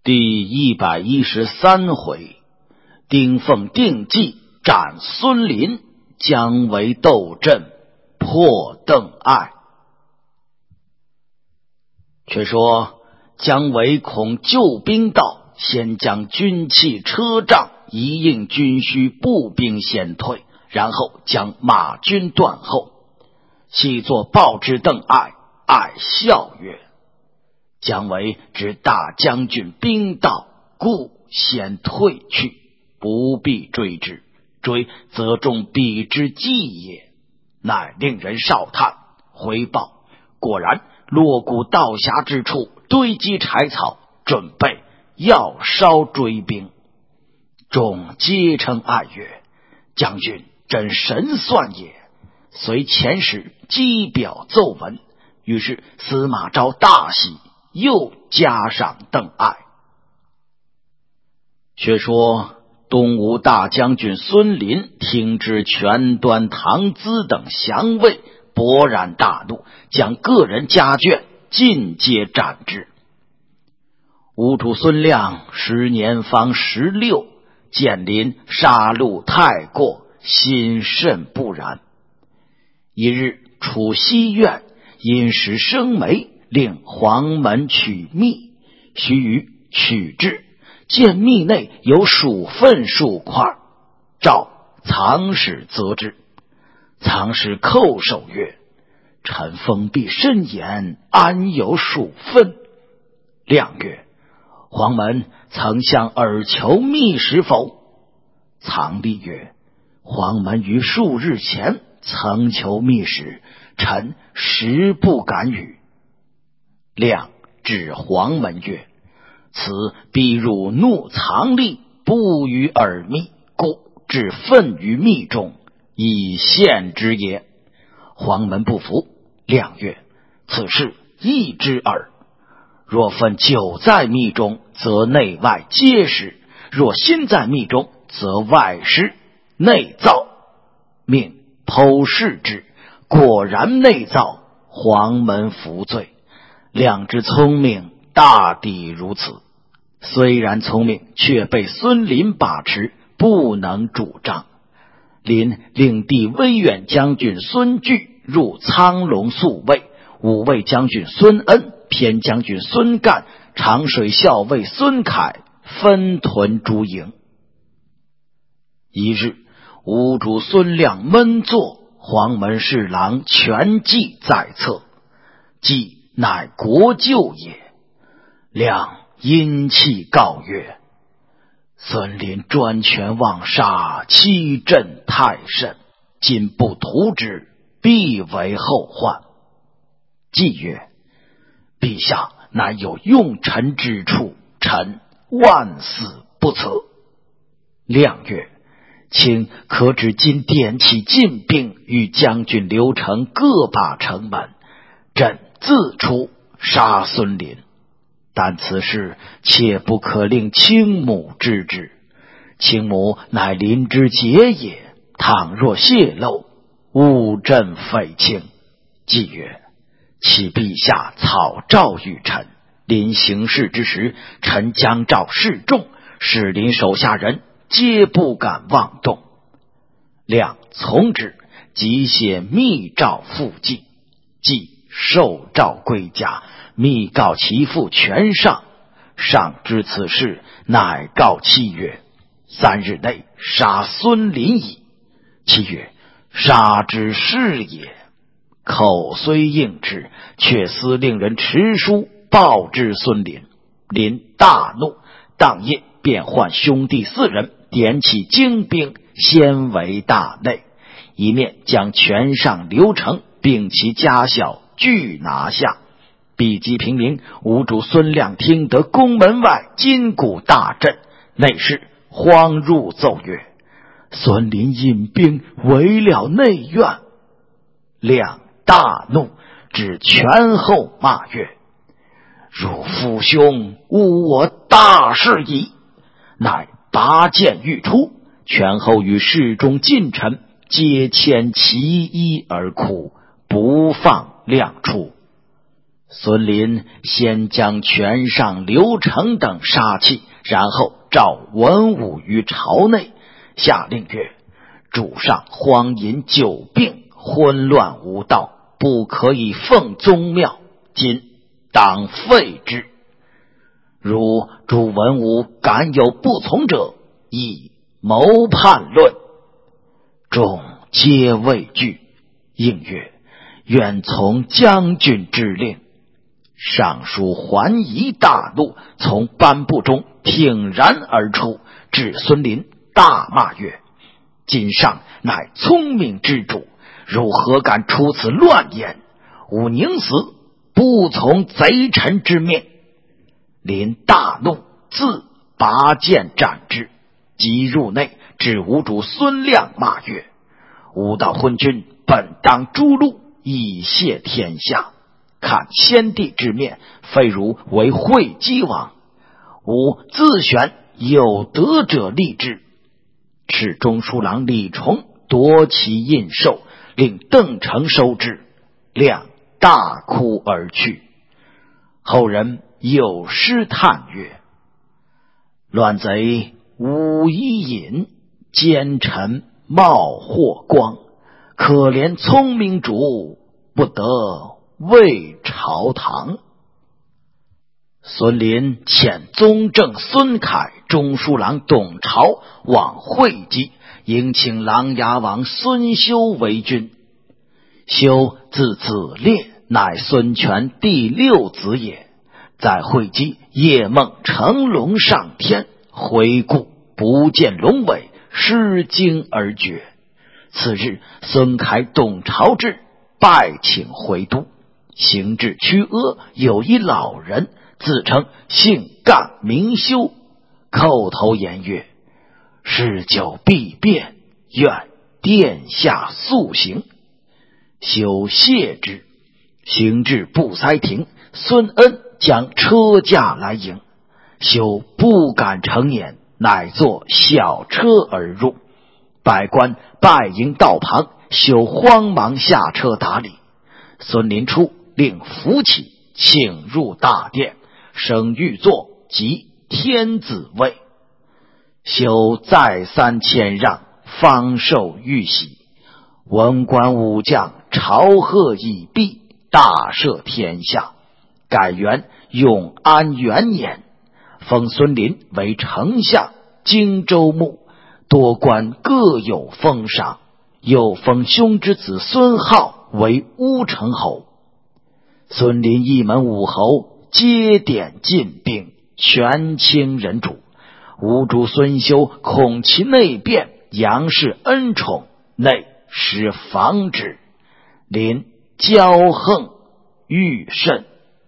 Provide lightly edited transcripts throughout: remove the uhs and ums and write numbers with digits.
第113回，丁奉定计斩孙林，姜维斗阵破邓艾。却说姜维恐救兵到，先将军器车仗一应军需，步兵先退，然后将马军断后。细作报之邓艾，艾笑曰：姜维知大将军兵到，故先退去，不必追之，追则中彼之计也。乃令人哨探，回报果然落谷道狭之处堆积柴草，准备要烧追兵。众皆称艾曰：将军真神算也。随遣使击表奏闻，于是司马昭大喜，又加赏邓艾。却说东吴大将军孙林听知权端、唐咨等降魏，勃然大怒，将个人家眷尽皆斩之。吴主孙亮时年方16，见林杀戮太过，心甚不然。一日处西苑，因时生霉，令黄门取蜜，须臾取至，见蜜内有鼠粪数块，召藏使责之。藏使叩首曰：臣封闭甚严，安有鼠粪？亮曰：黄门曾向尔求蜜食否？藏吏曰：黄门于数日前曾求密使，臣实不敢与。亮指黄门曰：此必辱怒藏吏，不与尔密，故置粪于密中，以献之也。黄门不服。亮曰：此事易之耳。若粪久在密中，则内外皆湿；若心在密中，则外湿内燥。命剖视之，果然内燥，黄门服罪。亮之聪明，大抵如此。虽然聪明，却被孙林把持，不能主张。林令弟威远将军孙据入苍龙宿卫，武卫将军孙恩、偏将军孙干、长水校尉孙凯分屯诸营。一日，吴主孙亮闷坐，黄门侍郎全计在侧，计乃国舅也。亮因气告曰：孙林专权妄杀，欺朕太甚，今不图之，必为后患。计曰：陛下乃有用臣之处，臣万死不辞。亮曰：卿可指今点起进兵，与将军刘成各把城门，朕自出杀孙林。但此事切不可令卿母知之，卿母乃林之节也，倘若泄露，误朕匪卿。计曰：启陛下草诏与臣，林行事之时，臣将召示众，使林手下人皆不敢妄动。亮从之，即写密诏复计。计受诏归家，密告其父全上。上知此事，乃告戚曰：3日内杀孙林矣。戚曰：杀之是也。口虽应之，却思令人持书报之孙林。林大怒，当夜便唤兄弟4人，点起精兵，先围大内，一面将全上刘成并其家小俱拿下。比及平明，吴主孙亮听得宫门外金鼓大震，内侍慌入奏曰：孙林引兵围了内院。亮大怒，指权后骂曰：汝父兄误我大事矣！乃拔剑欲出，权后与侍中近臣皆牵其衣而哭，不放亮出。 孙林先将权上刘成等杀弃，然后召文武于朝内，下令曰：主上荒淫久病，昏乱无道，不可以奉宗庙，今当废之。如诸文武敢有不从者，以谋叛论。众皆畏惧，应曰：愿从将军之令。尚书桓仪大怒，从颁布中挺然而出，至孙林大骂曰：今上乃聪明之主，如何敢出此乱言？吾宁死不从贼臣之命。林大怒，自拔剑斩之，即入内，至吴主孙亮骂曰：吾道昏君本当诛戮，以谢天下。看先帝之面，非如为会稽王，吾自选有德者立之。敕中书郎李崇夺其印绶，令邓成收之。亮大哭而去。后人有诗叹曰：乱贼武夷隐，奸臣冒霍光。可怜聪明主，不得为朝堂。孙林遣宗正孙凯、中书郎董朝往会稽，迎请琅琊王孙修为君。修字子烈，乃孙权第六子也。在会稽夜梦乘龙上天，回顾不见龙尾，失惊而绝。次日，孙凯、董朝至，拜请回都。行至曲阿，有一老人，自称姓干名修，叩头言曰：事久必变，愿殿下速行。修谢之。行至布塞亭，孙恩将车驾来迎，修不敢乘辇，乃坐小车而入。百官拜迎道旁，修慌忙下车打礼。孙林出，令扶起，请入大殿，升御座及天子位。修再三谦让，方受玉玺。文官武将朝贺已毕，大赦天下。改元永安元年，封孙林为丞相、荆州牧，多官各有封赏，又封兄之子孙浩为乌程侯。孙林一门五侯皆点进兵，权倾人主。吴主孙修恐其内变，杨氏恩宠，内实防之。林骄横欲甚。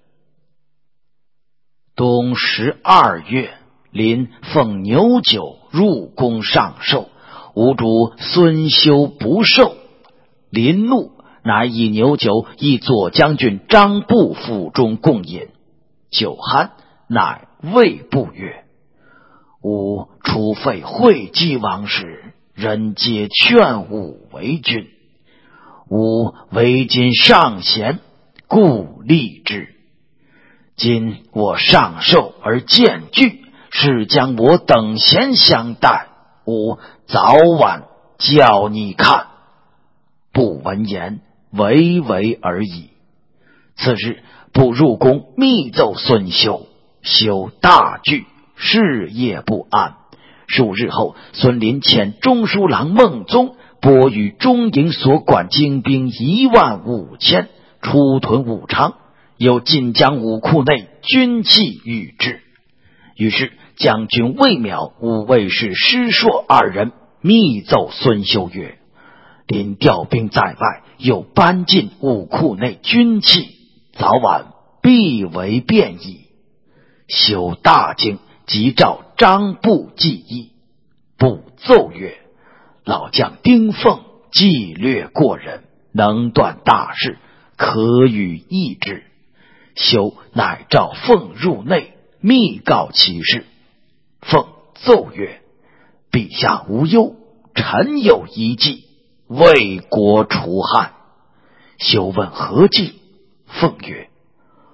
冬12月，林奉牛酒入宫上寿，吴主孙修不受，林怒，乃以牛酒诣左将军张布府中共饮。酒酣，乃谓布曰：吾初废会稽王时，人皆劝吾为君。吾为今上贤，故立之。今我上寿而见惧，是将我等闲相待，吾早晚叫你看。不闻言，唯唯而已。次日，不入宫密奏孙修，修大惧，事业不安。数日后，孙林遣中书郎孟宗拨与中营所管精兵15000，出屯武昌，又尽将武库内军器与之。于是将军魏邈、武卫士施硕2人密奏孙修曰：林调兵在外，又搬进武库内军器，早晚必为变矣。修大惊，即召张布计议。布奏曰：老将丁奉计略过人，能断大事，可与议之。修乃召奉入内，密告其事。奉奏曰：陛下无忧，臣有一计，为国除害。修问何计？奉曰：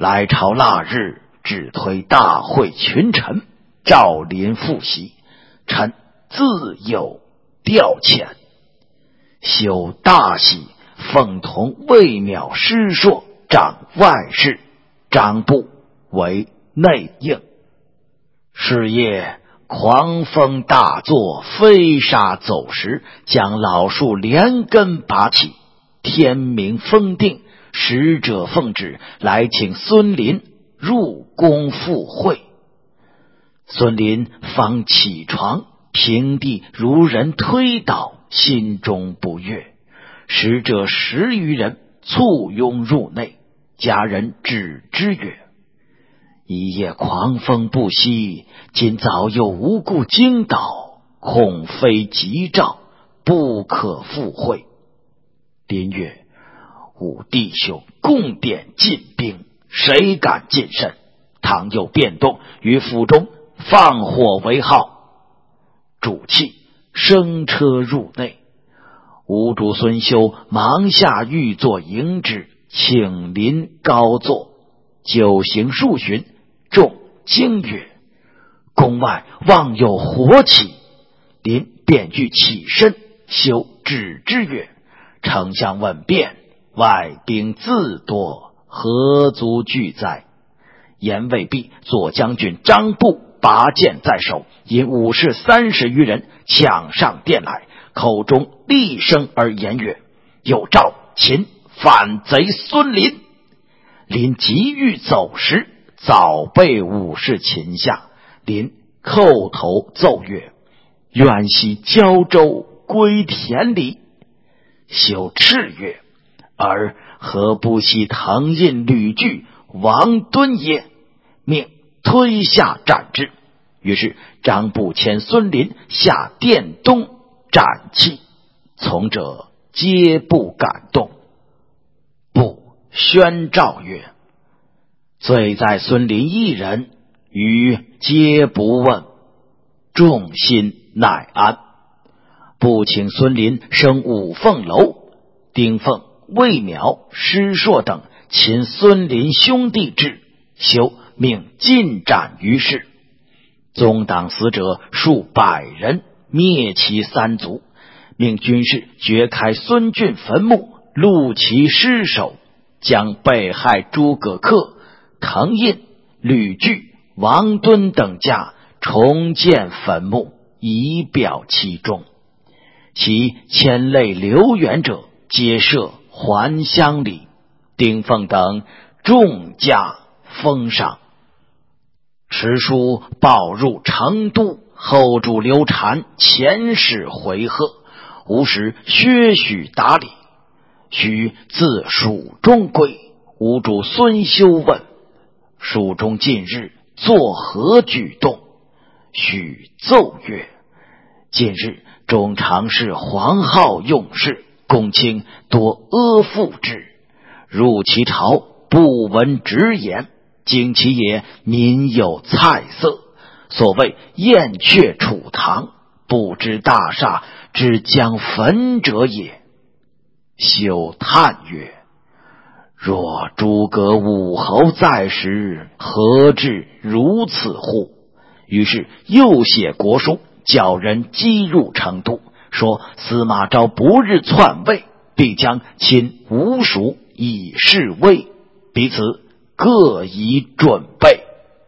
来朝腊日，只推大会群臣，召临复席，臣自有调遣。修大喜，奉同魏邈师硕掌外事，张部为内应。是夜狂风大作，飞沙走石，将老树连根拔起。天明风定，使者奉旨来请孙林入宫赴会。孙林方起床，平地如人推倒，心中不悦。使者10余人簇拥入内，家人止之曰：一夜狂风不息，今早有无故惊倒，恐非吉兆，不可赴会。林曰：吾弟兄共点进兵，谁敢近身？倘有变动，于府中放火为号。主泣，升车入内。吴主孙修忙下御座迎之，请临高坐。酒行数巡，众惊曰：宫外望有火起。临便欲起身，修止之曰：丞相问辩，外兵自多，何足惧哉？言未毕，左将军张布拔剑在手，引武士30余人抢上殿来，口中厉声而言曰：有诏擒反贼孙林。林急欲走时，早被武士擒下。林叩头奏曰：愿系交州，归田里。修叱曰：而何不悉腾印吕据王敦也？命推下斩之。于是张布遣孙林下殿东斩弃，从者皆不敢动。布宣诏曰：罪在孙林一人，余皆不问。众心乃安。不请孙林升五凤楼，丁奉、魏邈、师硕等擒孙林兄弟至，修命尽斩于市。宗党死者数百人，灭其3族，命军士掘开孙俊坟墓，戮其尸首，将被害诸葛恪、滕胤、吕据、王敦等家重建坟墓，以表其忠。其牵累流远者，皆设还乡里。丁奉等众加封赏。持书报入成都，后主刘禅遣使回贺，吴时薛许答礼。许自蜀中归，吴主孙修问：蜀中近日作何举动？许奏曰：近日中常侍黄皓用事，公卿多阿附之，入其朝不闻直言，经其也民有菜色，所谓燕雀楚堂，不知大厦之将焚者也。修叹曰：若诸葛武侯在时，何至如此乎？于是又写国书，叫人击入成都，说司马昭不日篡位，必将侵吴蜀以示威，彼此各宜准备。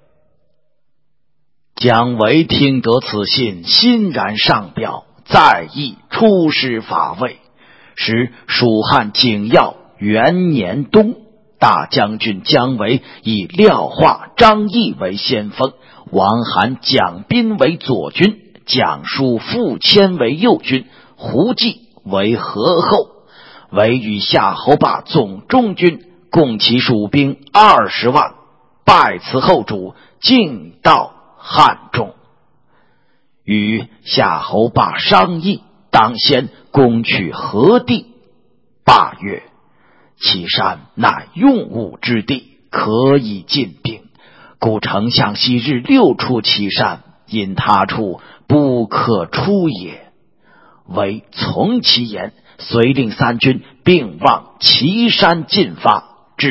姜维听得此信，欣然上表，再议出师伐魏。时蜀汉景耀元年冬，大将军姜维以廖化、张翼为先锋，王罕、蒋斌为左军，蒋舒、傅谦为右军，胡济为合后，惟与夏侯霸总中军，共其蜀兵20万，拜辞后主，进到汉中。与夏侯霸商议，当先攻取河地。霸曰：其山乃用武之地，可以进兵，故丞相昔日6出其山，因他处不可出也。唯从其言，遂令3军并往岐山进发，至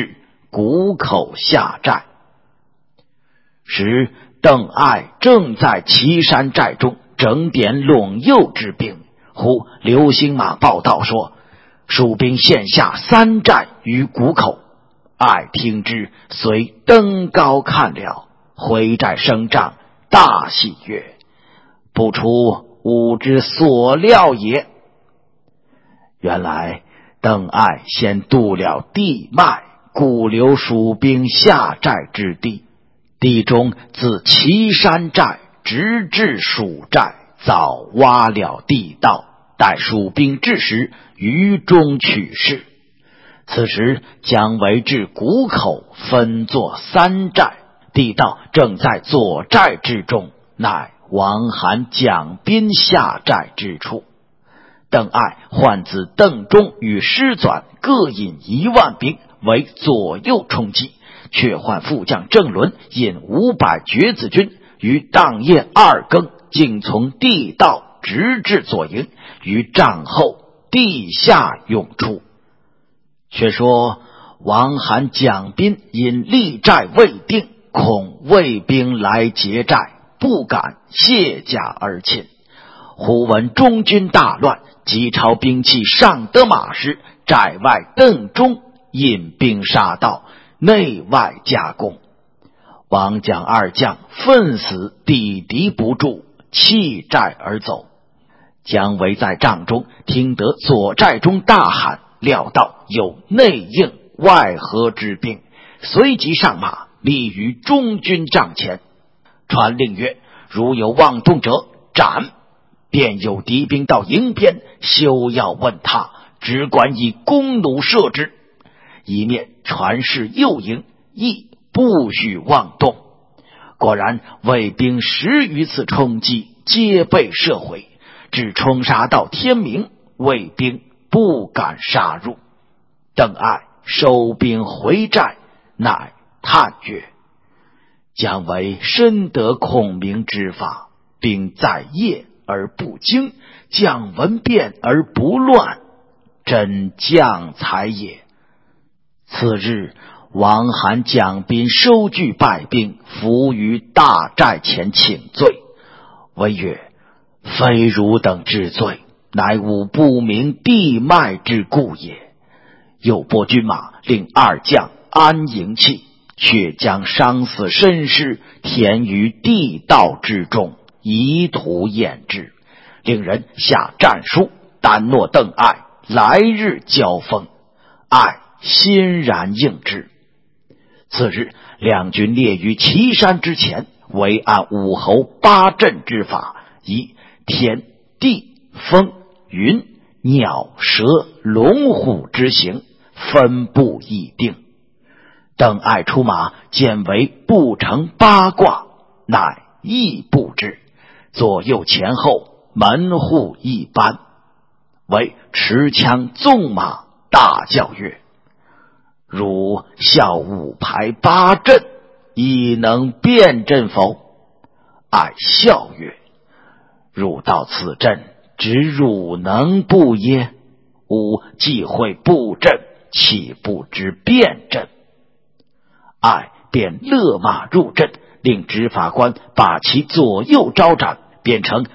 谷口下寨。时邓艾正在岐山寨中整点陇右之兵，忽刘兴马报道说，蜀兵现下3寨于谷口。艾听之，遂登高看了，回寨升帐，大喜曰：不出吾之所料也。原来邓艾先渡了地脉，故留蜀兵下寨之地，地中自岐山寨直至蜀寨，早挖了地道，待蜀兵至时，于中取势。此时姜维至谷口，分作3寨，地道正在左寨之中，乃王罕、蒋斌下寨之处。邓艾唤子邓忠与师纂各引1万兵为左右冲击，却唤副将郑伦引500厥子军于当夜2更，竟从地道直至左营，于帐后地下涌出。却说王罕、蒋斌因立寨未定，恐魏兵来劫寨，不敢卸甲而侵。忽闻中军大乱，急抄兵器上得马时，寨外邓忠引兵杀到，内外夹攻。王蒋2将奋死抵敌不住，弃寨而走。姜维在帐中听得左寨中大喊，料到有内应外合之兵，随即上马，立于中军帐前，传令曰：如有妄动者，斩！便有敌兵到营边，休要问他，只管以弓弩射之。一面传示右营，亦不许妄动。果然魏兵10余次冲击，皆被射毁，只冲杀到天明，魏兵不敢杀入。邓艾收兵回寨，乃叹曰：姜维深得孔明之法，兵在夜而不惊，将闻变而不乱，真将才也。次日，王罕、蒋斌收据败兵，伏于大寨前请罪。谓曰：非汝等之罪，乃吾不明地脉之故也。又拨军马，令2将安营器，却将伤死身尸填于地道之中，以图验之。令人下战书，单诺邓艾来日交锋。艾欣然应之。次日，两军列于岐山之前，为按武侯8阵之法，以天地风云鸟蛇龙虎之形分布议定。邓艾出马，见为步成8卦，乃亦布之，左右前后门户一般，为持枪纵马，大叫曰：汝效5排8阵，亦能辨阵否？艾笑曰：汝到此阵，只汝能布耶？吾既会布阵，岂不知辨阵？艾便勒马入阵，令执法官把其左右招斩，变成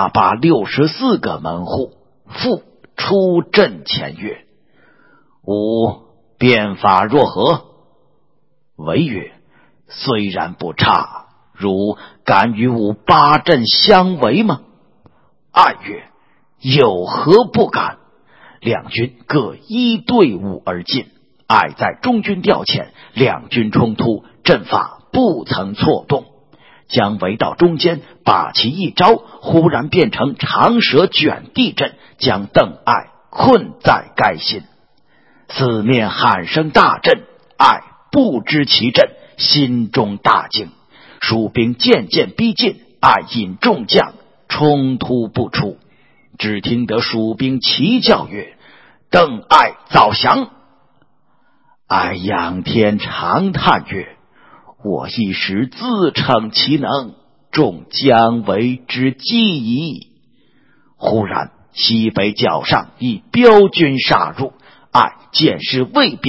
864个门户，复出阵前曰：吾变法若何？为曰：虽然不差，汝敢与吾8阵相违吗？艾曰：有何不敢？两军各1对5而进，艾在中军调遣，两军冲突，阵法不曾错动。姜维到中间，把其一招，忽然变成长蛇卷地阵，将邓艾困在该心。四面喊声大震，艾不知其阵，心中大惊。蜀兵渐渐逼近，艾引众将冲突不出。只听得蜀兵齐叫曰：邓艾早降！艾仰天长叹曰：我一时自逞其能，中姜维之计矣。忽然西北角上一彪军杀入，艾见是魏兵，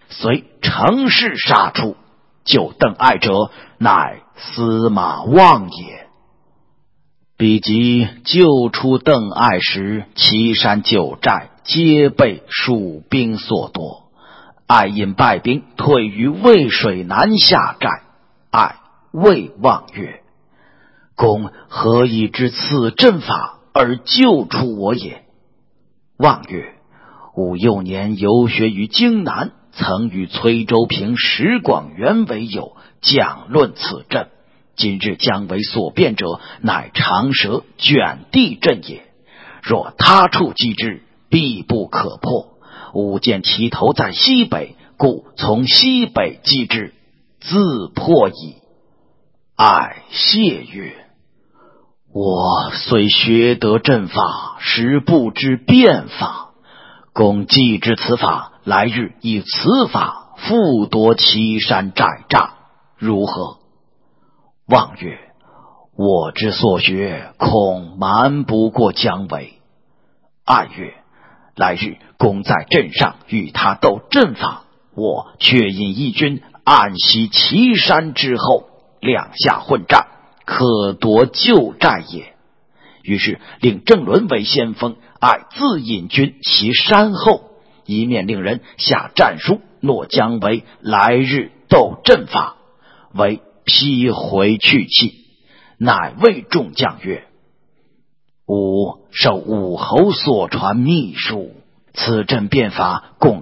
遂乘势杀出。救邓艾者，乃司马望也。彼及救出邓艾时，岐山九寨皆被蜀兵所夺。艾因败兵，退于渭水南下寨。艾谓望曰：公何以知此阵法而救出我也？望曰：吾幼年游学于荆南，曾与崔州平、石广元为友，讲论此阵。今日将为所变者，乃长蛇卷地阵也。若他处击之，必不可破。吾见其头在西北，故从西北击之，自破矣。艾谢曰：我虽学得阵法，实不知变法。公既知此法，来日以此法复夺岐山寨栅，如何？望曰：我之所学，恐瞒不过姜维。艾曰：来日公在阵上与他斗阵法，我却引义军暗袭岐山之后，两下混战，可夺旧寨也。于是令郑伦为先锋，艾自引军其山后，一面令人下战书，诺姜维来日斗阵法。为披回去气，乃谓众将曰：吾受武侯所传秘术，此阵变法共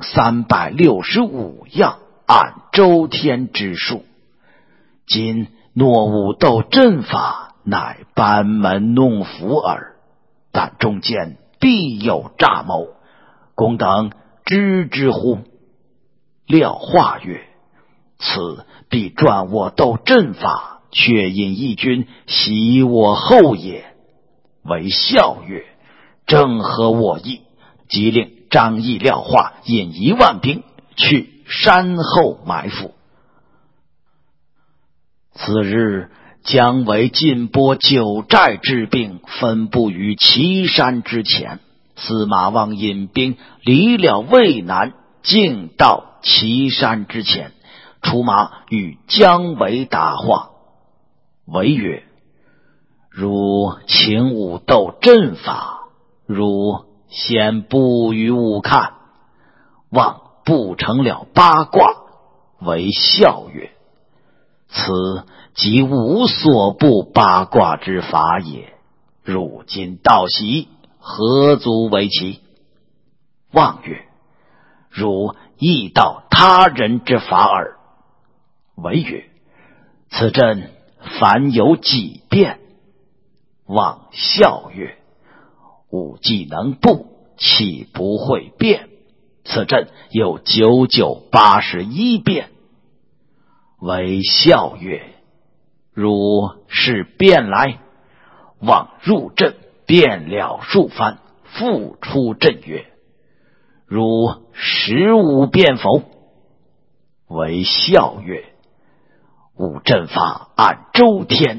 365样，按周天之数。今诺武斗阵法，乃班门弄斧耳，但中间必有诈谋，公等知之乎？廖化曰：此必传我斗阵法，却引义军袭我后也。为笑曰：正合我意。即令张翼、廖化引1万兵去山后埋伏。次日，姜维尽拨9寨之兵，分布于岐山之前。司马望引兵离了渭南，径到岐山之前，出马与姜维答话。维曰：如请吾斗阵法，如先布与吾看。望布成了8卦。为笑曰：此即吾所布8卦之法也。如今道喜，何足为奇？望曰：如亦道他人之法耳。为曰：此阵凡有几变？望笑曰：吾既能布，岂不会变？此阵有9981变。为笑曰：如是变来。望入阵，变了数番，复出阵曰：如15变否？为笑曰：吾阵法按周天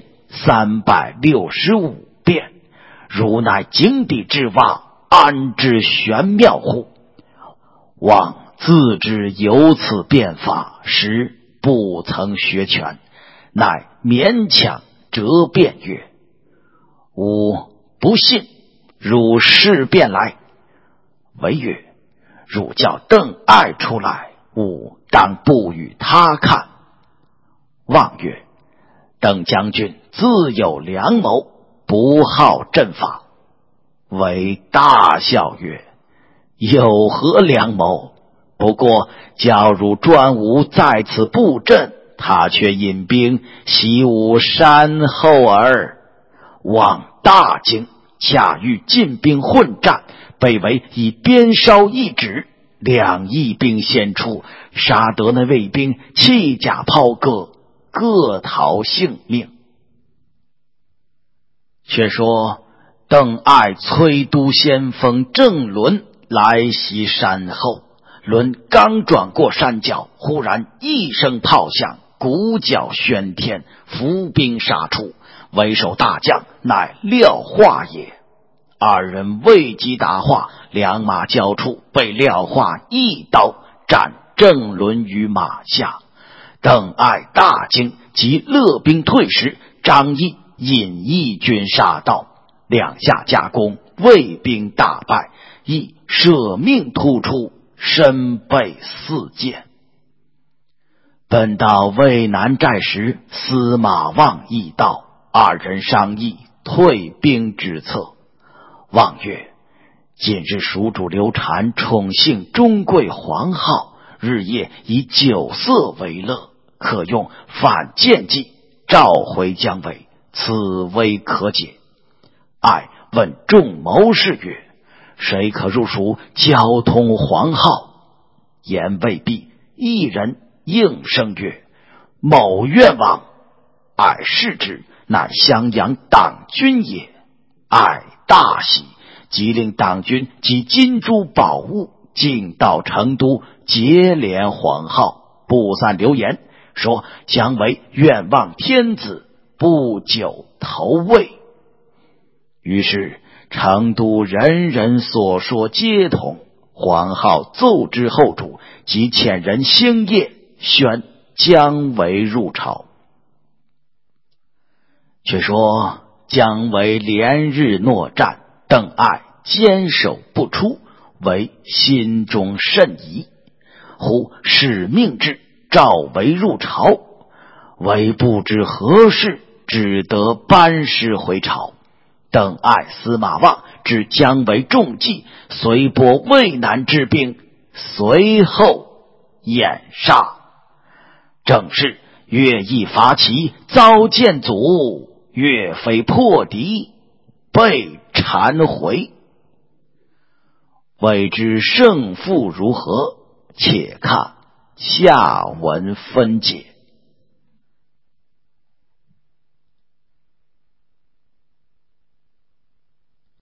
365变，如乃井底之蛙，安知玄妙乎？望自知有此变法，实不曾学全，乃勉强折辩曰：吾不信，汝试变来。为曰：汝叫邓艾出来，吾当不与他看。望曰：邓将军自有良谋，不好阵法。为大笑曰：有何良谋？不过假如专武在此布阵，他却引兵袭吾山后耳。望大惊，恰遇进兵混战，被围以鞭梢一指，2翼兵先出，杀得那卫兵弃甲抛戈，各逃性命。却说邓艾催督先锋郑伦来袭山后，伦刚转过山脚，忽然一声炮响，鼓角喧天，伏兵杀出。为首大将乃廖化也。2人未及答话，两马交触，被廖化一刀斩正轮于马下。邓艾大惊，即勒兵退时，张翼引义军杀到，两下夹攻，魏兵大败，亦舍命突出，身被四箭。本到渭南寨时，司马望亦到，二人商议退兵之策。望曰：近日蜀主刘禅宠幸中贵皇后，日夜以酒色为乐，可用反间计召回姜维，此危可解。艾问众谋士曰：谁可入蜀交通皇后？言未毕，一人应声曰：某愿往。艾视之，乃襄阳党军也。艾大喜，即令党军及金珠宝物进到成都，结连皇后，不散流言，说姜维愿望天子，不久投魏。于是成都人人所说皆同，皇后奏之后主，即遣人星夜宣姜维入朝。却说姜维连日诺战，邓艾坚守不出，为心中甚疑。忽使命至，召为入朝，为不知何事，只得班师回朝。邓艾、司马望知姜维中计，随拨渭南之兵，随后掩杀。正是乐毅伐齐，遭见阻；岳飞破敌，被缠回。未知胜负如何，且看下文分解。